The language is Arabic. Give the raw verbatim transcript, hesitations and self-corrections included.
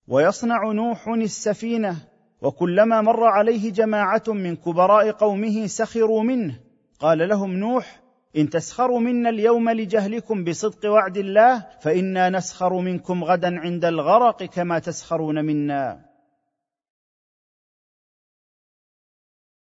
ويصنع نوح السفينه، وكلما مر عليه جماعه من كبراء قومه سخروا منه. قال لهم نوح: إن تسخروا منا اليوم لجهلكم بصدق وعد الله، فإنا نسخر منكم غدا عند الغرق كما تسخرون منا.